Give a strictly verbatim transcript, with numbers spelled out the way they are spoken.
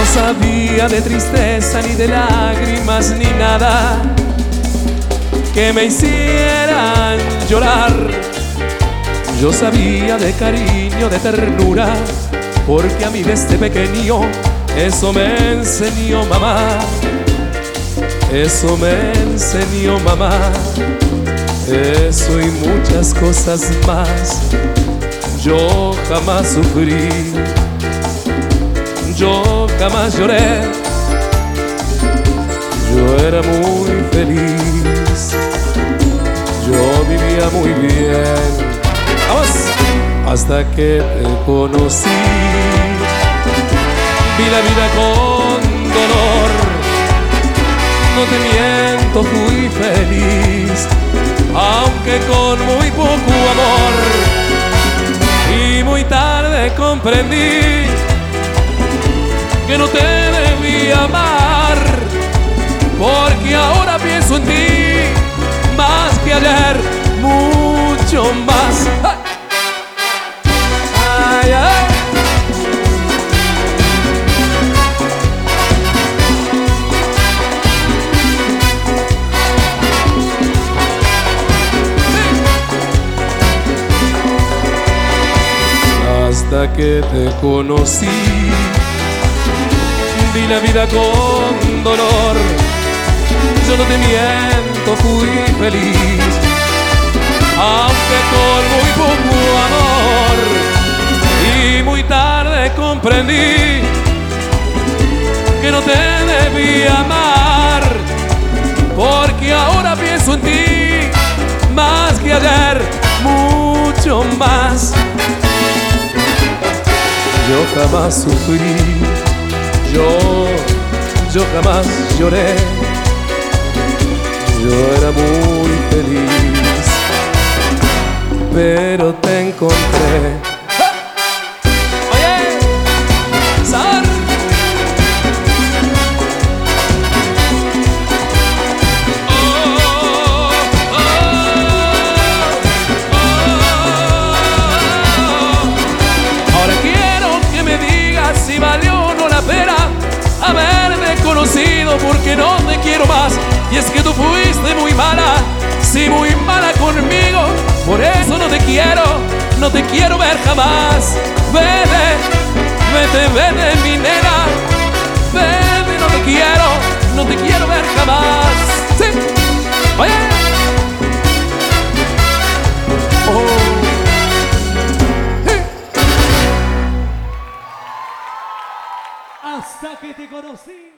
No sabía de tristeza ni de lágrimas ni nada que me hicieran llorar. Yo sabía de cariño, de ternura, porque a mí desde pequeño eso me enseñó mamá. Eso me enseñó mamá. Eso y muchas cosas más. Yo jamás sufrí, yo jamás lloré. Yo era muy feliz, yo vivía muy bien. ¡Vamos! Hasta que te conocí, vi la vida con dolor. No te miento, fui feliz, aunque con muy poco amor. Y muy tarde comprendí que no te debí amar, porque ahora pienso en ti más que ayer, mucho más. Ay, ay. Hasta que te conocí, vi la vida con dolor. Yo no te miento, fui feliz, aunque con muy poco amor. Y muy tarde comprendí que no te debí amar, porque ahora pienso en ti más que ayer, mucho más. Yo jamás sufrí, yo, yo jamás lloré. Yo era muy feliz, pero te encontré. Oye, Sar. Oh, oh, oh, oh. Ahora quiero que me digas si valió o no la pena haberme conocido, porque no te quiero más. Y es que tú fuiste muy mala, sí, muy mala conmigo. Por eso no te quiero, no te quiero ver jamás. Vete, vete, vete, mi nena. Vete, no te quiero, no te quiero ver jamás. Sí, oye. Oh. Hasta que te conocí.